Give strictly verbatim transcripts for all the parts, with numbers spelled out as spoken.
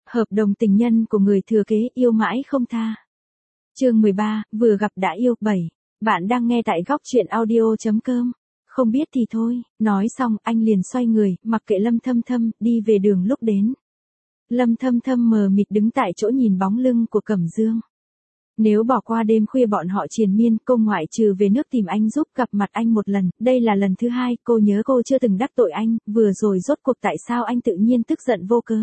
Hợp đồng tình nhân của người thừa kế yêu mãi không tha. Chương mười ba, vừa gặp đã yêu. bảy. Bạn đang nghe tại góc truyện audio chấm com. Không biết thì thôi, nói xong anh liền xoay người, mặc kệ Lâm Thâm Thâm, đi về đường lúc đến. Lâm Thâm Thâm mờ mịt đứng tại chỗ nhìn bóng lưng của Cẩm Dương. Nếu bỏ qua đêm khuya bọn họ triền miên, cô ngoại trừ về nước tìm anh giúp gặp mặt anh một lần, đây là lần thứ hai, cô nhớ cô chưa từng đắc tội anh, vừa rồi rốt cuộc tại sao anh tự nhiên tức giận vô cớ.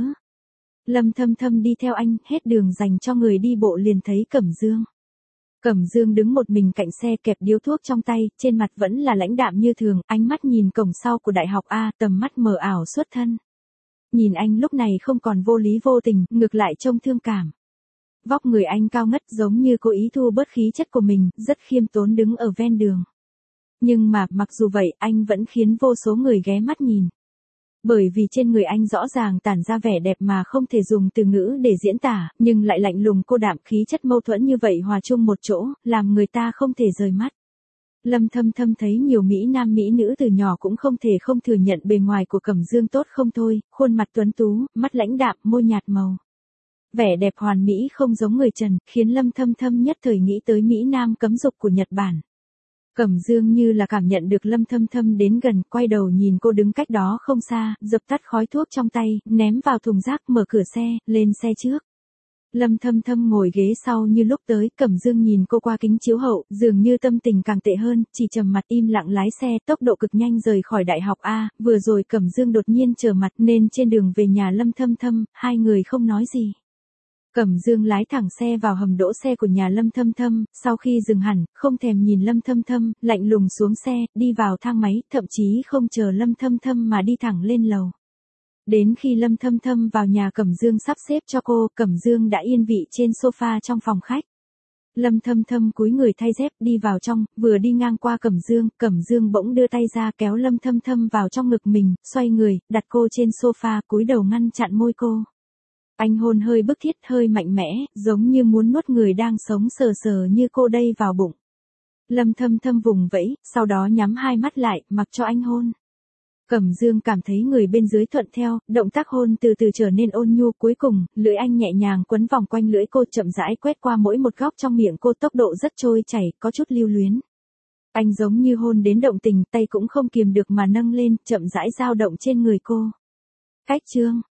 Lâm Thâm Thâm đi theo anh, hết đường dành cho người đi bộ liền thấy Cẩm Dương. Cẩm Dương đứng một mình cạnh xe kẹp điếu thuốc trong tay, trên mặt vẫn là lãnh đạm như thường, ánh mắt nhìn cổng sau của đại học A, tầm mắt mờ ảo xuất thân. Nhìn anh lúc này không còn vô lý vô tình, ngược lại trông thương cảm. Vóc người anh cao ngất giống như cố ý thu bớt khí chất của mình, rất khiêm tốn đứng ở ven đường. Nhưng mà, mặc dù vậy, anh vẫn khiến vô số người ghé mắt nhìn. Bởi vì trên người anh rõ ràng tản ra vẻ đẹp mà không thể dùng từ ngữ để diễn tả, nhưng lại lạnh lùng cô đạm, khí chất mâu thuẫn như vậy hòa chung một chỗ, làm người ta không thể rời mắt. Lâm Thâm Thâm thấy nhiều Mỹ Nam Mỹ nữ từ nhỏ cũng không thể không thừa nhận bề ngoài của Cẩm Dương tốt không thôi, khuôn mặt tuấn tú, mắt lãnh đạm, môi nhạt màu. Vẻ đẹp hoàn mỹ không giống người Trần, khiến Lâm Thâm Thâm nhất thời nghĩ tới Mỹ Nam cấm dục của Nhật Bản. Cẩm Dương như là cảm nhận được Lâm Thâm Thâm đến gần, quay đầu nhìn cô đứng cách đó không xa, dập tắt khói thuốc trong tay, ném vào thùng rác, mở cửa xe, lên xe trước. Lâm Thâm Thâm ngồi ghế sau như lúc tới, Cẩm Dương nhìn cô qua kính chiếu hậu, dường như tâm tình càng tệ hơn, chỉ trầm mặt im lặng lái xe, tốc độ cực nhanh rời khỏi đại học A, vừa rồi Cẩm Dương đột nhiên trở mặt nên trên đường về nhà Lâm Thâm Thâm, hai người không nói gì. Cẩm Dương lái thẳng xe vào hầm đỗ xe của nhà Lâm Thâm Thâm, sau khi dừng hẳn, không thèm nhìn Lâm Thâm Thâm, lạnh lùng xuống xe, đi vào thang máy, thậm chí không chờ Lâm Thâm Thâm mà đi thẳng lên lầu. Đến khi Lâm Thâm Thâm vào nhà Cẩm Dương sắp xếp cho cô, Cẩm Dương đã yên vị trên sofa trong phòng khách. Lâm Thâm Thâm cúi người thay dép đi vào trong, vừa đi ngang qua Cẩm Dương, Cẩm Dương bỗng đưa tay ra kéo Lâm Thâm Thâm vào trong ngực mình, xoay người, đặt cô trên sofa, cúi đầu ngăn chặn môi cô. Anh hôn hơi bức thiết, hơi mạnh mẽ, giống như muốn nuốt người đang sống sờ sờ như cô đây vào bụng. Lâm Thâm Thâm vùng vẫy, sau đó nhắm hai mắt lại, mặc cho anh hôn. Cẩm Dương cảm thấy người bên dưới thuận theo, động tác hôn từ từ trở nên ôn nhu, cuối cùng, lưỡi anh nhẹ nhàng quấn vòng quanh lưỡi cô, chậm rãi quét qua mỗi một góc trong miệng cô, tốc độ rất trôi chảy, có chút lưu luyến. Anh giống như hôn đến động tình, tay cũng không kiềm được mà nâng lên, chậm rãi dao động trên người cô. Cách chương